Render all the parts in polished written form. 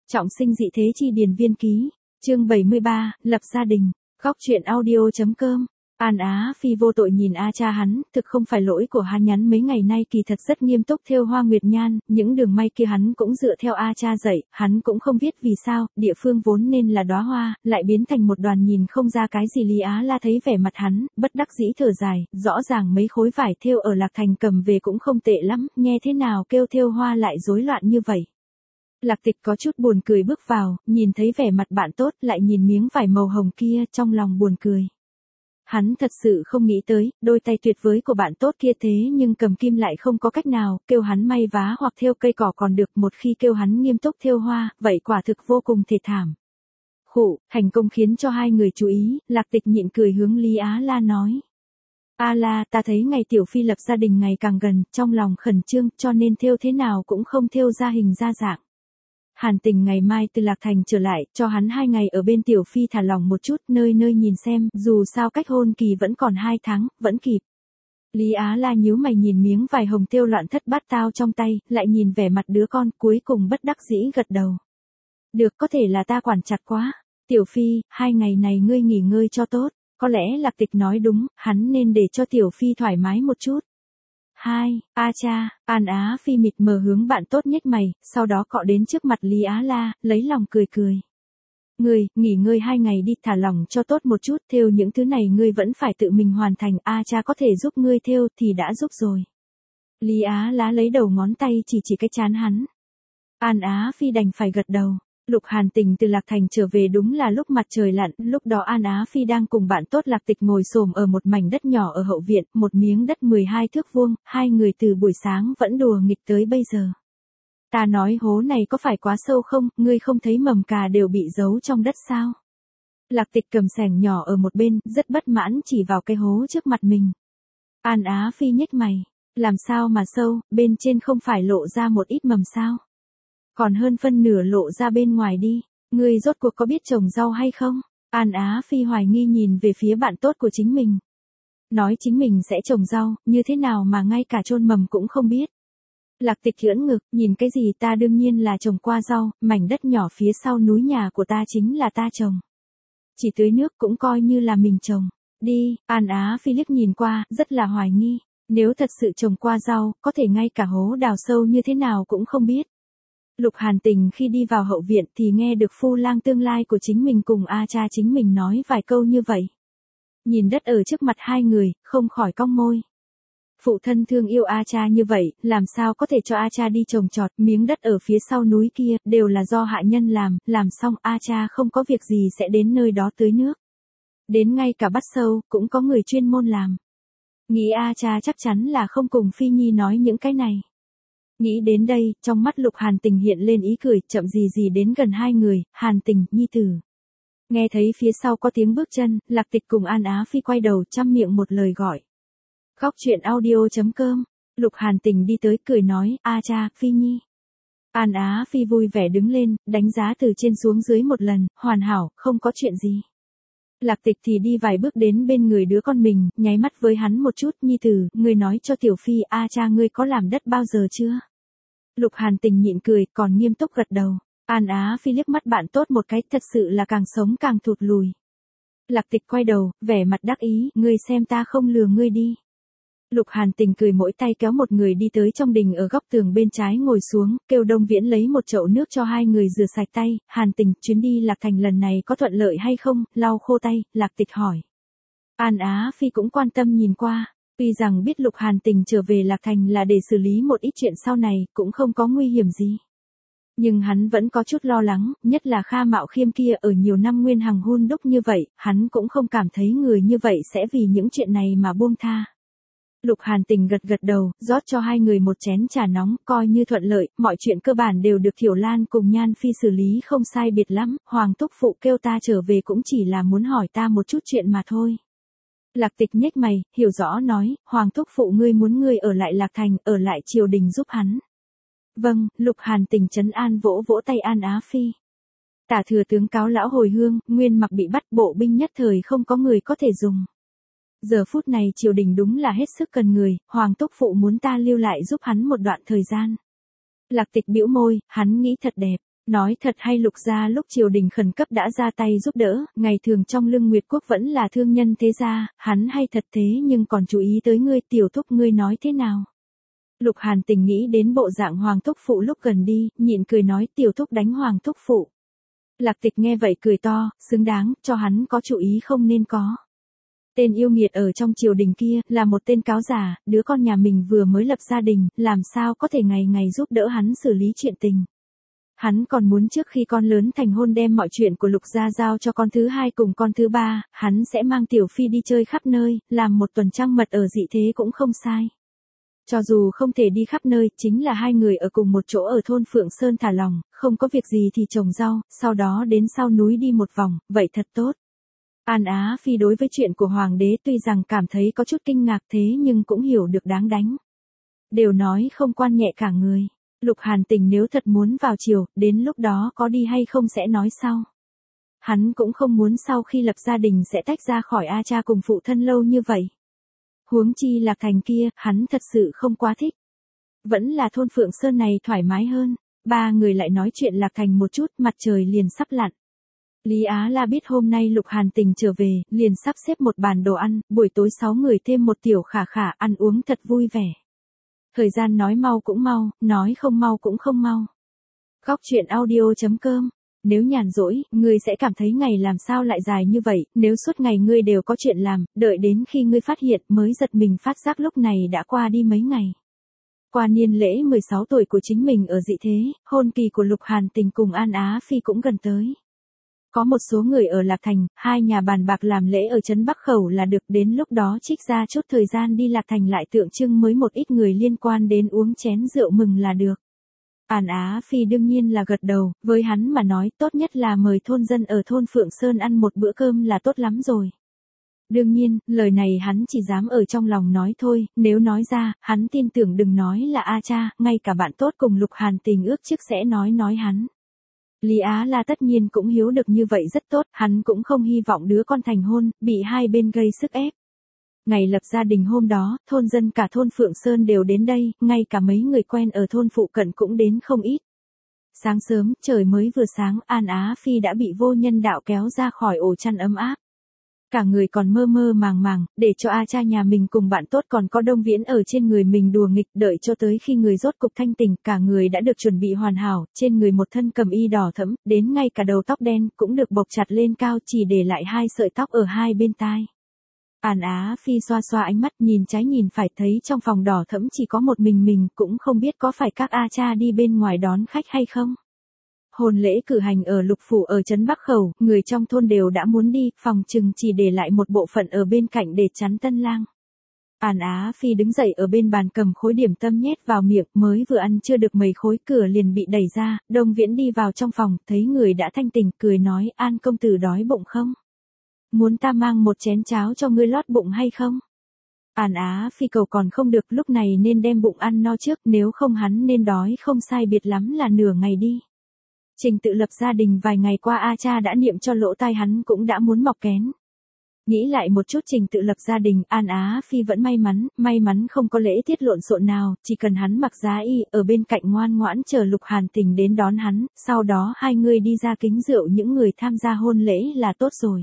Trọng sinh dị thế chi điền viên ký, chương 73, lập gia đình, góc truyện audio.com. An Á Phi vô tội nhìn A cha hắn, thực không phải lỗi của hắn, nhắn mấy ngày nay kỳ thật rất nghiêm túc thêu hoa nguyệt nhan, những đường may kia hắn cũng dựa theo A cha dạy, hắn cũng không biết vì sao, địa phương vốn nên là đóa hoa, lại biến thành một đoàn nhìn không ra cái gì. Lý Á La thấy vẻ mặt hắn, bất đắc dĩ thở dài, rõ ràng mấy khối vải thêu ở Lạc Thành cầm về cũng không tệ lắm, nghe thế nào kêu thêu hoa lại rối loạn như vậy. Lạc Tịch có chút buồn cười bước vào, nhìn thấy vẻ mặt bạn tốt, lại nhìn miếng vải màu hồng kia, trong lòng buồn cười. Hắn thật sự không nghĩ tới, đôi tay tuyệt vời của bạn tốt kia thế nhưng cầm kim lại không có cách nào, kêu hắn may vá hoặc thêu cây cỏ còn được, một khi kêu hắn nghiêm túc thêu hoa, vậy quả thực vô cùng thê thảm. Khụ, thành công khiến cho hai người chú ý, Lạc Tịch nhịn cười hướng Lý Á La nói. A La, ta thấy ngày Tiểu Phi lập gia đình ngày càng gần, trong lòng khẩn trương, cho nên thêu thế nào cũng không thêu ra hình ra dạng. Hàn Tình ngày mai từ Lạc Thành trở lại, cho hắn 2 ngày ở bên Tiểu Phi thả lòng một chút, nơi nơi nhìn xem, dù sao cách hôn kỳ vẫn còn 2 tháng, vẫn kịp. Lý Á La nhíu mày nhìn miếng vải hồng thêu loạn thất bát tao trong tay, lại nhìn vẻ mặt đứa con, cuối cùng bất đắc dĩ gật đầu. Được, có thể là ta quản chặt quá. Tiểu Phi, 2 ngày này ngươi nghỉ ngơi cho tốt, có lẽ Lạc Tịch nói đúng, hắn nên để cho Tiểu Phi thoải mái một chút. A cha, An Á Phi mịt mờ hướng bạn tốt nhếch mày, sau đó cọ đến trước mặt Lý Á La, lấy lòng cười cười. Ngươi, nghỉ ngơi 2 ngày đi, thả lỏng cho tốt một chút, thêu những thứ này ngươi vẫn phải tự mình hoàn thành, A cha có thể giúp ngươi thêu thì đã giúp rồi. Lý Á La lấy đầu ngón tay chỉ cái trán hắn. An Á Phi đành phải gật đầu. Lục Hàn Tình từ Lạc Thành trở về đúng là lúc mặt trời lặn, lúc đó An Á Phi đang cùng bạn tốt Lạc Tịch ngồi xổm ở một mảnh đất nhỏ ở hậu viện, một miếng đất 12 thước vuông, hai người từ buổi sáng vẫn đùa nghịch tới bây giờ. Ta nói hố này có phải quá sâu không, ngươi không thấy mầm cà đều bị giấu trong đất sao? Lạc Tịch cầm xẻng nhỏ ở một bên, rất bất mãn chỉ vào cái hố trước mặt mình. An Á Phi nhếch mày, làm sao mà sâu, bên trên không phải lộ ra một ít mầm sao? Còn hơn phân nửa lộ ra bên ngoài đi, ngươi rốt cuộc có biết trồng rau hay không? An Á Phi hoài nghi nhìn về phía bạn tốt của chính mình. Nói chính mình sẽ trồng rau, như thế nào mà ngay cả chôn mầm cũng không biết. Lạc Tịch ưỡn ngực, nhìn cái gì, ta đương nhiên là trồng qua rau, mảnh đất nhỏ phía sau núi nhà của ta chính là ta trồng. Chỉ tưới nước cũng coi như là mình trồng. Đi, An Á Phi liếc nhìn qua, rất là hoài nghi. Nếu thật sự trồng qua rau, có thể ngay cả hố đào sâu như thế nào cũng không biết. Lục Hàn Tình khi đi vào hậu viện thì nghe được phu lang tương lai của chính mình cùng A cha chính mình nói vài câu như vậy. Nhìn đất ở trước mặt hai người, không khỏi cong môi. Phụ thân thương yêu A cha như vậy, làm sao có thể cho A cha đi trồng trọt, miếng đất ở phía sau núi kia, đều là do hạ nhân làm xong A cha không có việc gì sẽ đến nơi đó tưới nước. Đến ngay cả bắt sâu, cũng có người chuyên môn làm. Nghĩ A cha chắc chắn là không cùng Phi Nhi nói những cái này. Nghĩ đến đây, trong mắt Lục Hàn Tình hiện lên ý cười, chậm gì đến gần hai người, Hàn Tình, Nhi tử. Nghe thấy phía sau có tiếng bước chân, Lạc Tịch cùng An Á Phi quay đầu chăm miệng một lời gọi. Góc truyện audio.com, Lục Hàn Tình đi tới cười nói, A cha, Phi Nhi. An Á Phi vui vẻ đứng lên, đánh giá từ trên xuống dưới một lần, hoàn hảo, không có chuyện gì. Lạc Tịch thì đi vài bước đến bên người đứa con mình, nháy mắt với hắn một chút, Nhi tử, ngươi nói cho Tiểu Phi, A cha ngươi có làm đất bao giờ chưa? Lục Hàn Tình nhịn cười, còn nghiêm túc gật đầu. An Á Phi liếc mắt bạn tốt một cái, thật sự là càng sống càng thụt lùi. Lạc Tịch quay đầu, vẻ mặt đắc ý, ngươi xem ta không lừa ngươi đi. Lục Hàn Tình cười mỗi tay kéo một người đi tới trong đình ở góc tường bên trái ngồi xuống, kêu Đông Viễn lấy một chậu nước cho hai người rửa sạch tay. Hàn Tình, chuyến đi Lạc Thành lần này có thuận lợi hay không, lau khô tay, Lạc Tịch hỏi. An Á Phi cũng quan tâm nhìn qua, tuy rằng biết Lục Hàn Tình trở về Lạc Thành là để xử lý một ít chuyện sau này, cũng không có nguy hiểm gì. Nhưng hắn vẫn có chút lo lắng, nhất là Kha Mạo Khiêm kia ở nhiều năm nguyên hằng hun đúc như vậy, hắn cũng không cảm thấy người như vậy sẽ vì những chuyện này mà buông tha. Lục Hàn Tình gật đầu, rót cho hai người một chén trà nóng, coi như thuận lợi, mọi chuyện cơ bản đều được Thiểu Lan cùng Nhan Phi xử lý không sai biệt lắm, Hoàng Thúc Phụ kêu ta trở về cũng chỉ là muốn hỏi ta một chút chuyện mà thôi. Lạc Tịch nhếch mày, hiểu rõ nói, Hoàng Thúc Phụ ngươi muốn ngươi ở lại Lạc Thành, ở lại triều đình giúp hắn. Vâng, Lục Hàn Tình trấn an vỗ vỗ tay An Á Phi. Tả thừa tướng cáo lão hồi hương, Nguyên Mặc bị bắt, bộ binh nhất thời không có người có thể dùng. Giờ phút này triều đình đúng là hết sức cần người, Hoàng Thúc Phụ muốn ta lưu lại giúp hắn một đoạn thời gian. Lạc Tịch bĩu môi, hắn nghĩ thật đẹp, Nói thật hay Lục gia lúc triều đình khẩn cấp đã ra tay giúp đỡ, ngày thường trong Lương Nguyệt Quốc vẫn là thương nhân thế gia, hắn hay thật thế nhưng còn chú ý tới ngươi tiểu thúc ngươi nói thế nào. Lục Hàn Tình nghĩ đến bộ dạng Hoàng thúc phụ lúc gần đi, nhịn cười nói tiểu thúc đánh Hoàng thúc phụ. Lạc Tịch nghe vậy cười to, xứng đáng, cho hắn có chú ý không nên có. Tên yêu nghiệt ở trong triều đình kia, là một tên cáo giả, đứa con nhà mình vừa mới lập gia đình, làm sao có thể ngày ngày giúp đỡ hắn xử lý chuyện tình. Hắn còn muốn trước khi con lớn thành hôn đem mọi chuyện của Lục gia giao cho con thứ hai cùng con thứ ba, hắn sẽ mang Tiểu Phi đi chơi khắp nơi, làm một tuần trăng mật ở dị thế cũng không sai. Cho dù không thể đi khắp nơi, chính là hai người ở cùng một chỗ ở thôn Phượng Sơn thả lòng, không có việc gì thì trồng rau, sau đó đến sau núi đi một vòng, vậy thật tốt. An Á Phi đối với chuyện của Hoàng đế tuy rằng cảm thấy có chút kinh ngạc thế nhưng cũng hiểu được đáng đánh. Đều nói không quan nhẹ cả người. Lục Hàn Tình nếu thật muốn vào triều, đến lúc đó có đi hay không sẽ nói sau. Hắn cũng không muốn sau khi lập gia đình sẽ tách ra khỏi A cha cùng phụ thân lâu như vậy. Huống chi Lạc Thành kia, hắn thật sự không quá thích. Vẫn là thôn Phượng Sơn này thoải mái hơn. Ba người lại nói chuyện Lạc Thành một chút, mặt trời liền sắp lặn. Lý Á La biết hôm nay Lục Hàn Tình trở về, liền sắp xếp một bàn đồ ăn, buổi tối 6 người thêm một tiểu khả khả, ăn uống thật vui vẻ. Thời gian nói mau cũng mau, nói không mau cũng không mau. Góc truyện audio.com. Nếu nhàn rỗi, ngươi sẽ cảm thấy ngày làm sao lại dài như vậy, nếu suốt ngày ngươi đều có chuyện làm, đợi đến khi ngươi phát hiện mới giật mình phát giác lúc này đã qua đi mấy ngày. Qua niên lễ 16 tuổi của chính mình ở dị thế, hôn kỳ của Lục Hàn Tình cùng An Á Phi cũng gần tới. Có một số người ở Lạc Thành, hai nhà bàn bạc làm lễ ở trấn Bắc Khẩu là được, đến lúc đó trích ra chút thời gian đi Lạc Thành lại tượng trưng mới một ít người liên quan đến uống chén rượu mừng là được. An Á Phi đương nhiên là gật đầu, với hắn mà nói tốt nhất là mời thôn dân ở thôn Phượng Sơn ăn một bữa cơm là tốt lắm rồi. Đương nhiên, lời này hắn chỉ dám ở trong lòng nói thôi, nếu nói ra, hắn tin tưởng đừng nói là A cha, ngay cả bạn tốt cùng Lục Hàn Tình ước trước sẽ nói hắn. Lý Á La tất nhiên cũng hiểu được như vậy rất tốt, hắn cũng không hy vọng đứa con thành hôn, bị hai bên gây sức ép. Ngày lập gia đình hôm đó, thôn dân cả thôn Phượng Sơn đều đến đây, ngay cả mấy người quen ở thôn phụ cận cũng đến không ít. Sáng sớm, trời mới vừa sáng, An Á Phi đã bị vô nhân đạo kéo ra khỏi ổ chăn ấm áp. Cả người còn mơ mơ màng màng, để cho A cha nhà mình cùng bạn tốt còn có Đông Viễn ở trên người mình đùa nghịch, đợi cho tới khi người rốt cục thanh tỉnh, cả người đã được chuẩn bị hoàn hảo, trên người một thân cầm y đỏ thẫm, đến ngay cả đầu tóc đen cũng được bộc chặt lên cao, chỉ để lại hai sợi tóc ở hai bên tai. An Á Phi xoa xoa ánh mắt, nhìn trái nhìn phải, thấy trong phòng đỏ thẫm chỉ có một mình, cũng không biết có phải các A cha đi bên ngoài đón khách hay không. Hôn lễ cử hành ở Lục phủ ở trấn Bắc Khẩu, người trong thôn đều đã muốn đi, phòng chừng chỉ để lại một bộ phận ở bên cạnh để chắn tân lang. An Á Phi đứng dậy ở bên bàn cầm khối điểm tâm nhét vào miệng, mới vừa ăn chưa được mấy khối cửa liền bị đẩy ra, Đông Viễn đi vào trong phòng, thấy người đã thanh tỉnh, cười nói, An công tử đói bụng không? Muốn ta mang một chén cháo cho ngươi lót bụng hay không? An Á Phi cầu còn không được, lúc này nên đem bụng ăn no trước, nếu không hắn nên đói không sai biệt lắm là nửa ngày đi. Trình tự lập gia đình vài ngày qua A cha đã niệm cho lỗ tai hắn cũng đã muốn mọc kén. Nghĩ lại một chút trình tự lập gia đình, An Á Phi vẫn may mắn không có lễ tiết lộn xộn nào, chỉ cần hắn mặc giá y, ở bên cạnh ngoan ngoãn chờ Lục Hàn Tình đến đón hắn, sau đó hai người đi ra kính rượu những người tham gia hôn lễ là tốt rồi.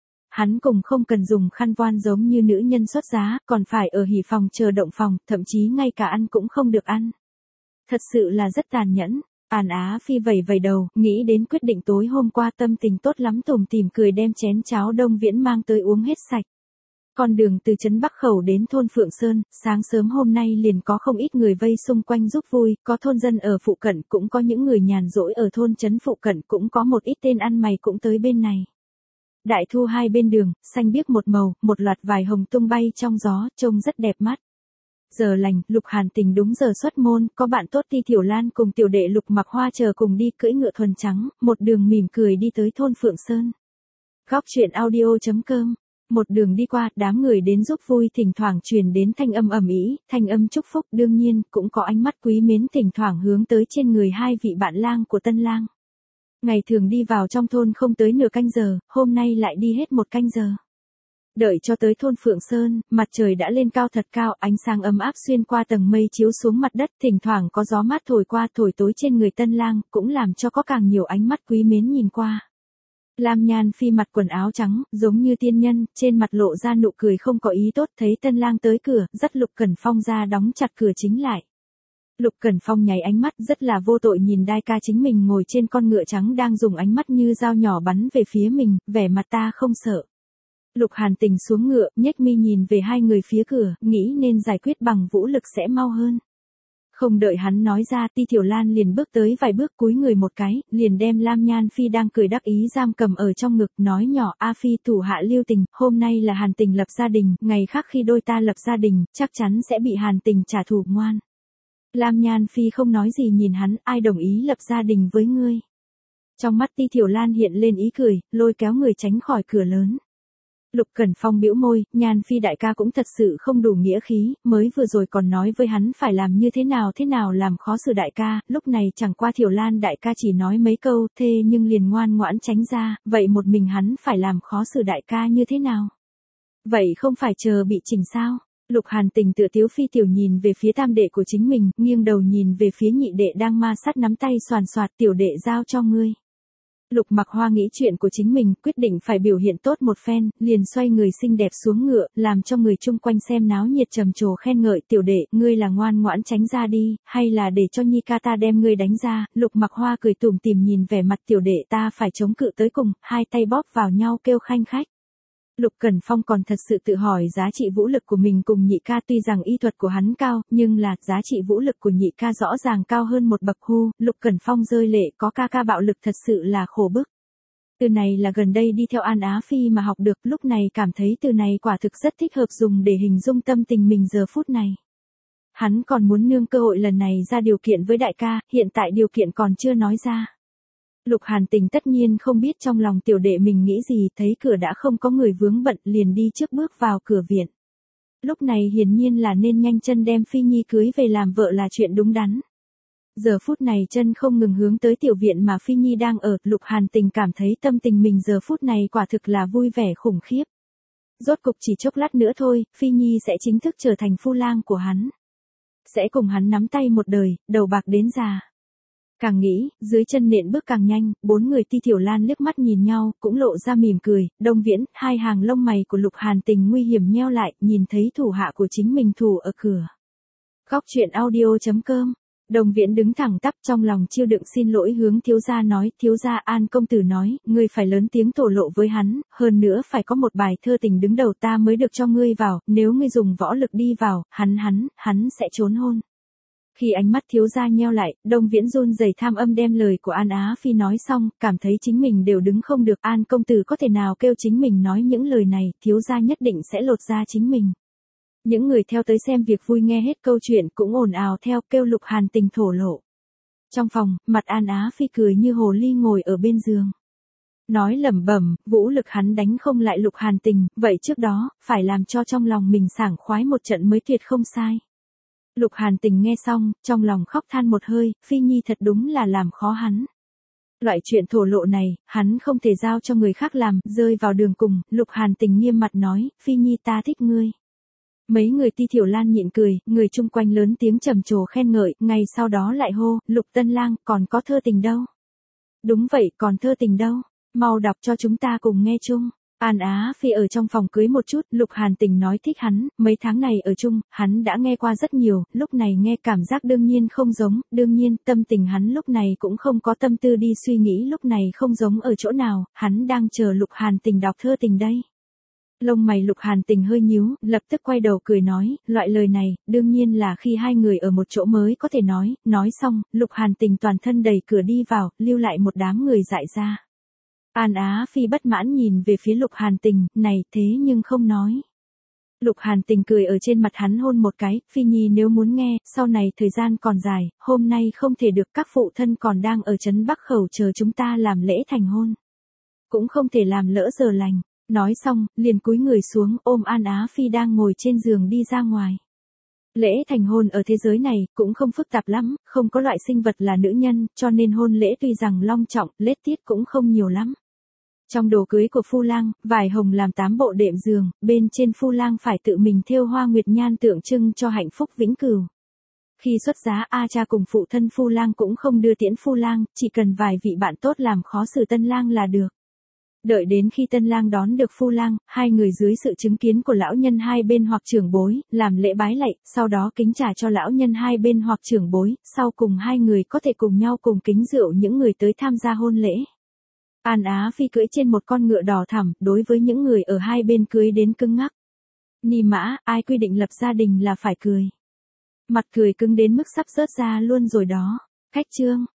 Hắn cùng không cần dùng khăn voan giống như nữ nhân xuất giá, còn phải ở hỉ phòng chờ động phòng, thậm chí ngay cả ăn cũng không được ăn. Thật sự là rất tàn nhẫn. An Á Phi vẩy đầu, nghĩ đến quyết định tối hôm qua, tâm tình tốt lắm, tủm tỉm cười đem chén cháo Đông Viễn mang tới uống hết sạch. Con đường từ trấn Bắc Khẩu đến thôn Phượng Sơn, sáng sớm hôm nay liền có không ít người vây xung quanh giúp vui, có thôn dân ở phụ cận, cũng có những người nhàn rỗi ở thôn trấn phụ cận, cũng có một ít tên ăn mày cũng tới bên này. Đại thu hai bên đường, xanh biếc một màu, một loạt vải hồng tung bay trong gió, trông rất đẹp mắt. Giờ lành, Lục Hàn Tình đúng giờ xuất môn, có bạn tốt Ti Tiểu Lan cùng tiểu đệ Lục Mặc Hoa chờ cùng đi, cưỡi ngựa thuần trắng, một đường mỉm cười đi tới thôn Phượng Sơn. Góc truyện audio.com. Một đường đi qua, đám người đến giúp vui, thỉnh thoảng truyền đến thanh âm ầm ĩ, thanh âm chúc phúc, đương nhiên cũng có ánh mắt quý mến thỉnh thoảng hướng tới trên người hai vị bạn lang của tân lang. Ngày thường đi vào trong thôn không tới nửa canh giờ, hôm nay lại đi hết một canh giờ. Đợi cho tới thôn Phượng Sơn, mặt trời đã lên cao thật cao, ánh sáng ấm áp xuyên qua tầng mây chiếu xuống mặt đất, thỉnh thoảng có gió mát thổi qua thổi tối trên người tân lang, cũng làm cho có càng nhiều ánh mắt quý mến nhìn qua. Lam Nhan Phi mặc quần áo trắng, giống như tiên nhân, trên mặt lộ ra nụ cười không có ý tốt, thấy tân lang tới cửa, dắt Lục Cẩn Phong ra đóng chặt cửa chính lại. Lục Cẩn Phong nháy ánh mắt rất là vô tội nhìn đai ca chính mình ngồi trên con ngựa trắng đang dùng ánh mắt như dao nhỏ bắn về phía mình, vẻ mặt ta không sợ. Lục Hàn Tình xuống ngựa, nhếch mi nhìn về hai người phía cửa, nghĩ nên giải quyết bằng vũ lực sẽ mau hơn. Không đợi hắn nói ra, Ti Thiểu Lan liền bước tới vài bước cúi người một cái, liền đem Lam Nhan Phi đang cười đắc ý giam cầm ở trong ngực, nói nhỏ: A Phi thủ hạ lưu tình, hôm nay là Hàn Tình lập gia đình, ngày khác khi đôi ta lập gia đình, chắc chắn sẽ bị Hàn Tình trả thù ngoan. Lam Nhan Phi không nói gì nhìn hắn, ai đồng ý lập gia đình với ngươi. Trong mắt Ti Thiểu Lan hiện lên ý cười, lôi kéo người tránh khỏi cửa lớn. Lục Cẩn Phong bĩu môi, Nhan Phi đại ca cũng thật sự không đủ nghĩa khí, mới vừa rồi còn nói với hắn phải làm như thế nào làm khó xử đại ca, lúc này chẳng qua Thiểu Lan đại ca chỉ nói mấy câu, thê nhưng liền ngoan ngoãn tránh ra, vậy một mình hắn phải làm khó xử đại ca như thế nào? Vậy không phải chờ bị chỉnh sao? Lục Hàn Tình tựa tiếu phi tiểu nhìn về phía tam đệ của chính mình, nghiêng đầu nhìn về phía nhị đệ đang ma sát nắm tay xoàn xoạt, tiểu đệ giao cho ngươi. Lục Mặc Hoa nghĩ chuyện của chính mình, quyết định phải biểu hiện tốt một phen, liền xoay người xinh đẹp xuống ngựa, làm cho người chung quanh xem náo nhiệt trầm trồ khen ngợi, tiểu đệ, ngươi là ngoan ngoãn tránh ra đi, hay là để cho Nhi ca ta đem ngươi đánh ra. Lục Mặc Hoa cười tủm tỉm nhìn vẻ mặt tiểu đệ, ta phải chống cự tới cùng, hai tay bóp vào nhau kêu khanh khách. Lục Cẩn Phong còn thật sự tự hỏi giá trị vũ lực của mình cùng nhị ca, tuy rằng y thuật của hắn cao, nhưng là giá trị vũ lực của nhị ca rõ ràng cao hơn một bậc. Lục Cẩn Phong rơi lệ, có ca bạo lực thật sự là khổ bức. Từ này là gần đây đi theo An Á Phi mà học được, lúc này cảm thấy từ này quả thực rất thích hợp dùng để hình dung tâm tình mình giờ phút này. Hắn còn muốn nương cơ hội lần này ra điều kiện với đại ca, hiện tại điều kiện còn chưa nói ra. Lục Hàn Tình tất nhiên không biết trong lòng tiểu đệ mình nghĩ gì, thấy cửa đã không có người vướng bận liền đi trước bước vào cửa viện. Lúc này hiển nhiên là nên nhanh chân đem Phi Nhi cưới về làm vợ là chuyện đúng đắn. Giờ phút này chân không ngừng hướng tới tiểu viện mà Phi Nhi đang ở, Lục Hàn Tình cảm thấy tâm tình mình giờ phút này quả thực là vui vẻ khủng khiếp. Rốt cục chỉ chốc lát nữa thôi, Phi Nhi sẽ chính thức trở thành phu lang của hắn. Sẽ cùng hắn nắm tay một đời, đầu bạc đến già. Càng nghĩ, dưới chân nện bước càng nhanh, bốn người Ti Thiểu Lan liếc mắt nhìn nhau, cũng lộ ra mỉm cười. Đông Viễn, hai hàng lông mày của Lục Hàn Tình nguy hiểm nheo lại, nhìn thấy thủ hạ của chính mình thủ ở cửa. Góc truyện audio.com. Đông Viễn đứng thẳng tắp trong lòng chiêu đựng xin lỗi hướng thiếu gia nói, thiếu gia An công tử nói, ngươi phải lớn tiếng thổ lộ với hắn, hơn nữa phải có một bài thơ tình đứng đầu ta mới được cho ngươi vào, nếu ngươi dùng võ lực đi vào, hắn sẽ trốn hôn. Khi ánh mắt thiếu gia nheo lại, Đông Viễn run rẩy tham âm đem lời của An Á Phi nói xong, cảm thấy chính mình đều đứng không được. An công tử có thể nào kêu chính mình nói những lời này, thiếu gia nhất định sẽ lột ra chính mình. Những người theo tới xem việc vui nghe hết câu chuyện cũng ồn ào theo kêu Lục Hàn Tình thổ lộ. Trong phòng, mặt An Á Phi cười như hồ ly ngồi ở bên giường. Nói lẩm bẩm, vũ lực hắn đánh không lại Lục Hàn Tình, vậy trước đó, phải làm cho trong lòng mình sảng khoái một trận mới tuyệt không sai. Lục Hàn Tình nghe xong, trong lòng khóc than một hơi, Phi Nhi thật đúng là làm khó hắn. Loại chuyện thổ lộ này, hắn không thể giao cho người khác làm, rơi vào đường cùng, Lục Hàn Tình nghiêm mặt nói, Phi Nhi ta thích ngươi. Mấy người Ti Thiểu Lan nhịn cười, người chung quanh lớn tiếng trầm trồ khen ngợi, ngay sau đó lại hô, Lục Tân Lang, còn có thơ tình đâu? Đúng vậy, còn thơ tình đâu? Mau đọc cho chúng ta cùng nghe chung. An Á Phi ở trong phòng cưới một chút, Lục Hàn Tình nói thích hắn, mấy tháng này ở chung, hắn đã nghe qua rất nhiều, lúc này nghe cảm giác đương nhiên không giống, đương nhiên, tâm tình hắn lúc này cũng không có tâm tư đi suy nghĩ lúc này không giống ở chỗ nào, hắn đang chờ Lục Hàn Tình đọc thơ tình đây. Lông mày Lục Hàn Tình hơi nhíu, lập tức quay đầu cười nói, loại lời này, đương nhiên là khi hai người ở một chỗ mới có thể nói xong, Lục Hàn Tình toàn thân đẩy cửa đi vào, lưu lại một đám người dại ra. An Á Phi bất mãn nhìn về phía Lục Hàn Tình, này thế nhưng không nói. Lục Hàn Tình cười ở trên mặt hắn hôn một cái, Phi Nhi nếu muốn nghe, sau này thời gian còn dài, hôm nay không thể được, các phụ thân còn đang ở trấn Bắc Khẩu chờ chúng ta làm lễ thành hôn. Cũng không thể làm lỡ giờ lành. Nói xong, liền cúi người xuống ôm An Á Phi đang ngồi trên giường đi ra ngoài. Lễ thành hôn ở thế giới này cũng không phức tạp lắm, không có loại sinh vật là nữ nhân, cho nên hôn lễ tuy rằng long trọng, lễ tiết cũng không nhiều lắm. Trong đồ cưới của phu lang, vải hồng làm 8 bộ đệm giường, bên trên phu lang phải tự mình thêu hoa nguyệt nhan tượng trưng cho hạnh phúc vĩnh cửu. Khi xuất giá, A Cha cùng phụ thân phu lang cũng không đưa tiễn phu lang, chỉ cần vài vị bạn tốt làm khó xử tân lang là được. Đợi đến khi tân lang đón được phu lang, hai người dưới sự chứng kiến của lão nhân hai bên hoặc trưởng bối, làm lễ bái lạy, sau đó kính trà cho lão nhân hai bên hoặc trưởng bối, sau cùng hai người có thể cùng nhau cùng kính rượu những người tới tham gia hôn lễ. An Á Phi cưỡi trên một con ngựa đỏ thẳm, đối với những người ở hai bên cưới đến cứng ngắc. Ni mã, ai quy định lập gia đình là phải cười. Mặt cười cứng đến mức sắp rớt ra luôn rồi đó. Khách trương.